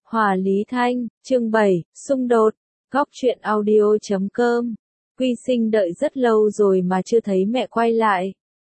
Hòa Lý Thanh, chương 7, xung đột, góc truyện audio.com. Quy Sinh đợi rất lâu rồi mà chưa thấy mẹ quay lại.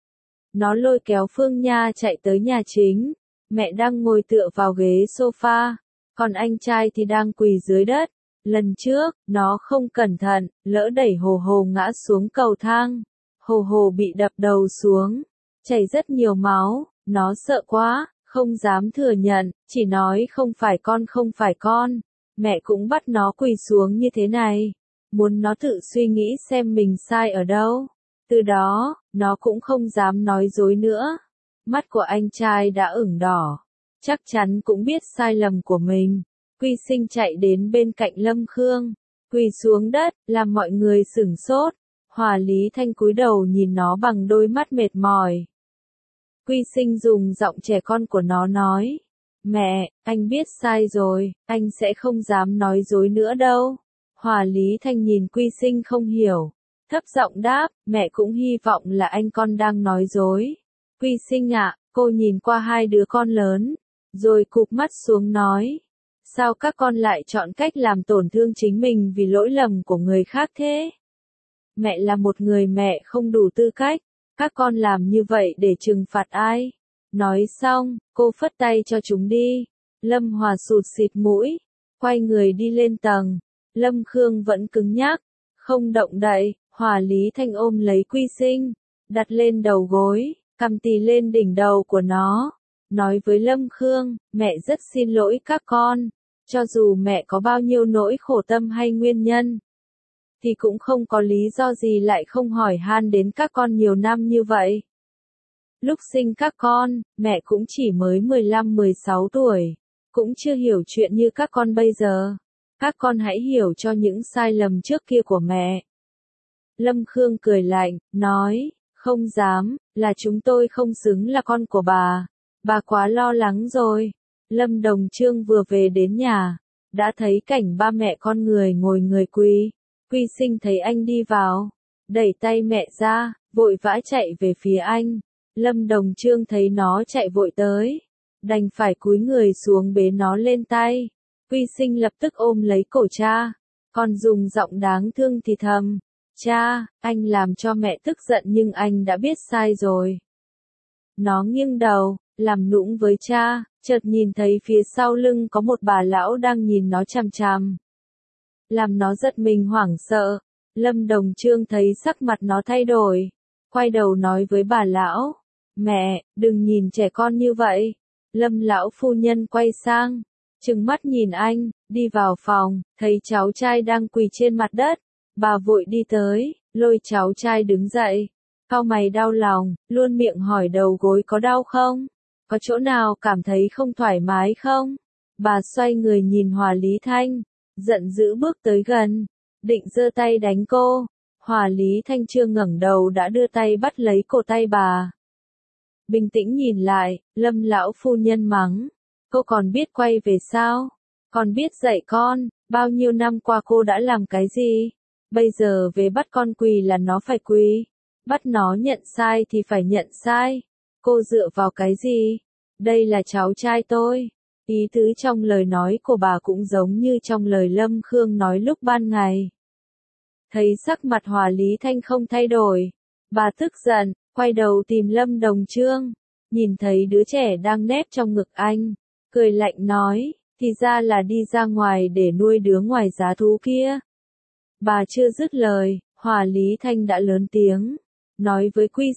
Nó lôi kéo Phương Nha chạy tới nhà chính, mẹ đang ngồi tựa vào ghế sofa, còn anh trai thì đang quỳ dưới đất. Lần trước, nó không cẩn thận, lỡ đẩy Hồ Hồ ngã xuống cầu thang. Hồ Hồ bị đập đầu xuống, chảy rất nhiều máu, nó sợ quá, không dám thừa nhận, chỉ nói không phải con. Mẹ cũng bắt nó quỳ xuống như thế này, muốn nó tự suy nghĩ xem mình sai ở đâu. Từ đó, nó cũng không dám nói dối nữa. Mắt của anh trai đã ửng đỏ, chắc chắn cũng biết sai lầm của mình. Quy Sinh chạy đến bên cạnh Lâm Khương, quỳ xuống đất, làm mọi người sửng sốt. Hòa Lý Thanh cúi đầu nhìn nó bằng đôi mắt mệt mỏi. Quy Sinh dùng giọng trẻ con của nó nói, mẹ, anh biết sai rồi, anh sẽ không dám nói dối nữa đâu. Hòa Lý Thanh nhìn Quy Sinh không hiểu, thấp giọng đáp, mẹ cũng hy vọng là anh con đang nói dối. Quy Sinh ạ, cô nhìn qua hai đứa con lớn, rồi cụp mắt xuống nói, sao các con lại chọn cách làm tổn thương chính mình vì lỗi lầm của người khác thế? Mẹ là một người mẹ không đủ tư cách, các con làm như vậy để trừng phạt ai? Nói xong, cô phất tay cho chúng đi. Lâm Hòa sụt sịt mũi, quay người đi lên tầng. Lâm Khương vẫn cứng nhắc, không động đậy. Hòa Lý Thanh ôm lấy Quy Sinh, đặt lên đầu gối, cằm tì lên đỉnh đầu của nó, nói với Lâm Khương, mẹ rất xin lỗi các con, cho dù mẹ có bao nhiêu nỗi khổ tâm hay nguyên nhân, thì cũng không có lý do gì lại không hỏi han đến các con nhiều năm như vậy. Lúc sinh các con, mẹ cũng chỉ mới 15-16 tuổi, cũng chưa hiểu chuyện như các con bây giờ. Các con hãy hiểu cho những sai lầm trước kia của mẹ. Lâm Khương cười lạnh, nói, không dám, là chúng tôi không xứng là con của bà quá lo lắng rồi. Lâm Đồng Trương vừa về đến nhà, đã thấy cảnh ba mẹ con người ngồi người quỳ. Quy Sinh thấy anh đi vào, đẩy tay mẹ ra, vội vã chạy về phía anh. Lâm Đồng Trương thấy nó chạy vội tới, đành phải cúi người xuống bế nó lên tay. Quy Sinh lập tức ôm lấy cổ cha, còn dùng giọng đáng thương thì thầm, cha, anh làm cho mẹ tức giận nhưng anh đã biết sai rồi. Nó nghiêng đầu, làm nũng với cha, chợt nhìn thấy phía sau lưng có một bà lão đang nhìn nó chằm chằm, làm nó giật mình hoảng sợ. Lâm Đồng Trương thấy sắc mặt nó thay đổi, quay đầu nói với bà lão, mẹ, đừng nhìn trẻ con như vậy. Lâm lão phu nhân quay sang, trừng mắt nhìn anh, đi vào phòng, thấy cháu trai đang quỳ trên mặt đất. Bà vội đi tới, lôi cháu trai đứng dậy, cau mày đau lòng, luôn miệng hỏi đầu gối có đau không? Có chỗ nào cảm thấy không thoải mái không? Bà xoay người nhìn Hòa Lý Thanh, giận dữ bước tới gần, định giơ tay đánh cô. Hòa Lý Thanh chưa ngẩng đầu đã đưa tay bắt lấy cổ tay bà. Bình tĩnh nhìn lại, Lâm lão phu nhân mắng, cô còn biết quay về sao? Còn biết dạy con, bao nhiêu năm qua cô đã làm cái gì? Bây giờ về bắt con quỳ là nó phải quỳ, bắt nó nhận sai thì phải nhận sai. Cô dựa vào cái gì? Đây là cháu trai tôi. Ý tứ trong lời nói của bà cũng giống như trong lời Lâm Khương nói lúc ban ngày. Thấy sắc mặt Hòa Lý Thanh không thay đổi, bà tức giận, quay đầu tìm Lâm Đồng Trương, nhìn thấy đứa trẻ đang nép trong ngực anh, cười lạnh nói, thì ra là đi ra ngoài để nuôi đứa ngoài giá thú kia. Bà chưa dứt lời, Hòa Lý Thanh đã lớn tiếng, nói với Quy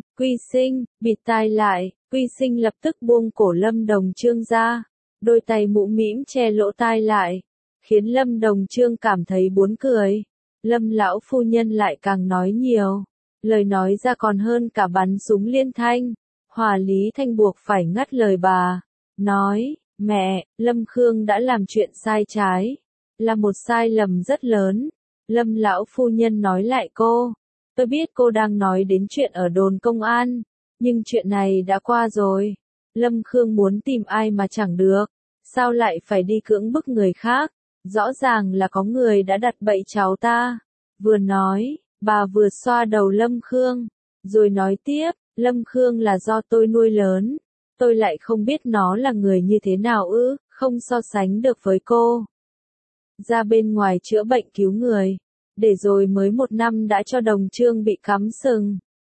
Sinh, bịt tai lại. Quy Sinh lập tức buông cổ Lâm Đồng Trương ra, đôi tay mũm mĩm che lỗ tai lại, khiến Lâm Đồng Trương cảm thấy buồn cười. Lâm lão phu nhân lại càng nói nhiều, lời nói ra còn hơn cả bắn súng liên thanh. Hòa Lý Thanh buộc phải ngắt lời bà, nói, mẹ, Lâm Khương đã làm chuyện sai trái, là một sai lầm rất lớn. Lâm lão phu nhân nói lại cô, tôi biết cô đang nói đến chuyện ở đồn công an, nhưng chuyện này đã qua rồi. Lâm Khương muốn tìm ai mà chẳng được, sao lại phải đi cưỡng bức người khác? Rõ ràng là có người đã đặt bẫy cháu ta. Vừa nói, bà vừa xoa đầu Lâm Khương, rồi nói tiếp, Lâm Khương là do tôi nuôi lớn, tôi lại không biết nó là người như thế nào ư? không so sánh được với cô. Ra bên ngoài chữa bệnh cứu người, để rồi mới 1 năm đã cho Đồng Trương bị cắm sừng.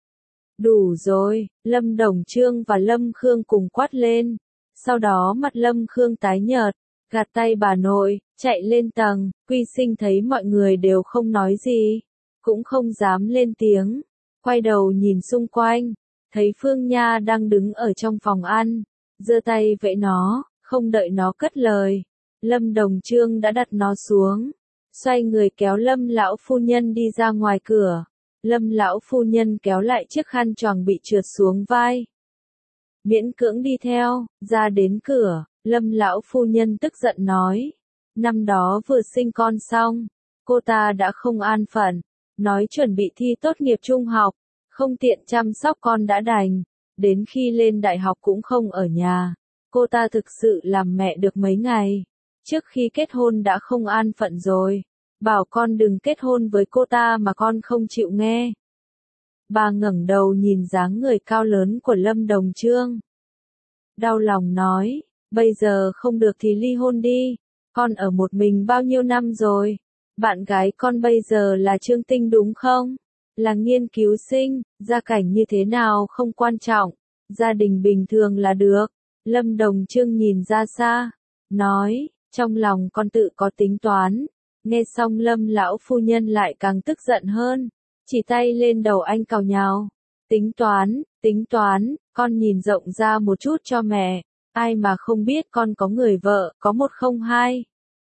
Đủ rồi, Lâm Đồng Trương và Lâm Khương cùng quát lên. Sau đó mặt Lâm Khương tái nhợt, gạt tay bà nội, chạy lên tầng. Quy Sinh thấy mọi người đều không nói gì, cũng không dám lên tiếng, quay đầu nhìn xung quanh, thấy Phương Nha đang đứng ở trong phòng ăn, giơ tay vẫy nó, không đợi nó cất lời, Lâm Đồng Trương đã đặt nó xuống, xoay người kéo Lâm lão phu nhân đi ra ngoài cửa. Lâm lão phu nhân kéo lại chiếc khăn choàng bị trượt xuống vai, miễn cưỡng đi theo, ra đến cửa, Lâm lão phu nhân tức giận nói, năm đó vừa sinh con xong, cô ta đã không an phận, nói chuẩn bị thi tốt nghiệp trung học, không tiện chăm sóc con đã đành, đến khi lên đại học cũng không ở nhà, cô ta thực sự làm mẹ được mấy ngày, trước khi kết hôn đã không an phận rồi, bảo con đừng kết hôn với cô ta mà con không chịu nghe. Bà ngẩng đầu nhìn dáng người cao lớn của Lâm Đồng Trương, đau lòng nói, bây giờ không được thì ly hôn đi, con ở một mình bao nhiêu năm rồi, bạn gái con bây giờ là Trương Tinh đúng không? Là nghiên cứu sinh, gia cảnh như thế nào không quan trọng, gia đình bình thường là được. Lâm Đồng Trương nhìn ra xa, nói, trong lòng con tự có tính toán. Nghe xong Lâm lão phu nhân lại càng tức giận hơn, chỉ tay lên đầu anh cào nhào. Tính toán, con nhìn rộng ra một chút cho mẹ, ai mà không biết con có người vợ, có 1 không 2.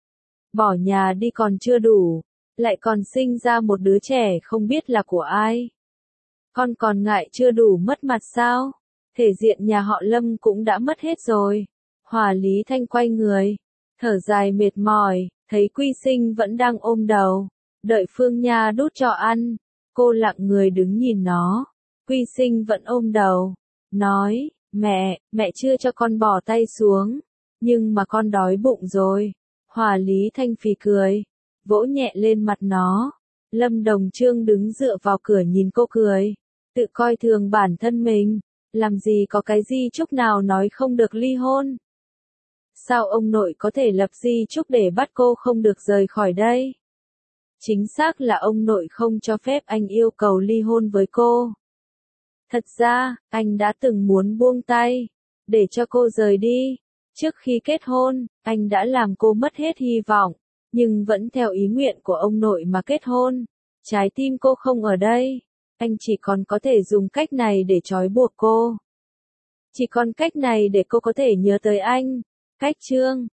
Bỏ nhà đi còn chưa đủ, lại còn sinh ra một đứa trẻ không biết là của ai. Con còn ngại chưa đủ mất mặt sao? Thể diện nhà họ Lâm cũng đã mất hết rồi. Hòa Lý Thanh quay người, thở dài mệt mỏi, thấy Quy Sinh vẫn đang ôm đầu, đợi Phương Nha đút cho ăn, cô lặng người đứng nhìn nó. Quy Sinh vẫn ôm đầu, nói, mẹ chưa cho con bỏ tay xuống, nhưng mà con đói bụng rồi. Hòa Lý Thanh phì cười, vỗ nhẹ lên mặt nó. Lâm Đồng Trương đứng dựa vào cửa nhìn cô cười, tự coi thường bản thân mình, làm gì có cái di chúc nào nói không được ly hôn. Sao ông nội có thể lập di chúc để bắt cô không được rời khỏi đây? Chính xác là ông nội không cho phép anh yêu cầu ly hôn với cô. Thật ra, anh đã từng muốn buông tay, để cho cô rời đi. Trước khi kết hôn, anh đã làm cô mất hết hy vọng, nhưng vẫn theo ý nguyện của ông nội mà kết hôn. Trái tim cô không ở đây, anh chỉ còn có thể dùng cách này để trói buộc cô. Chỉ còn cách này để cô có thể nhớ tới anh. Cách chương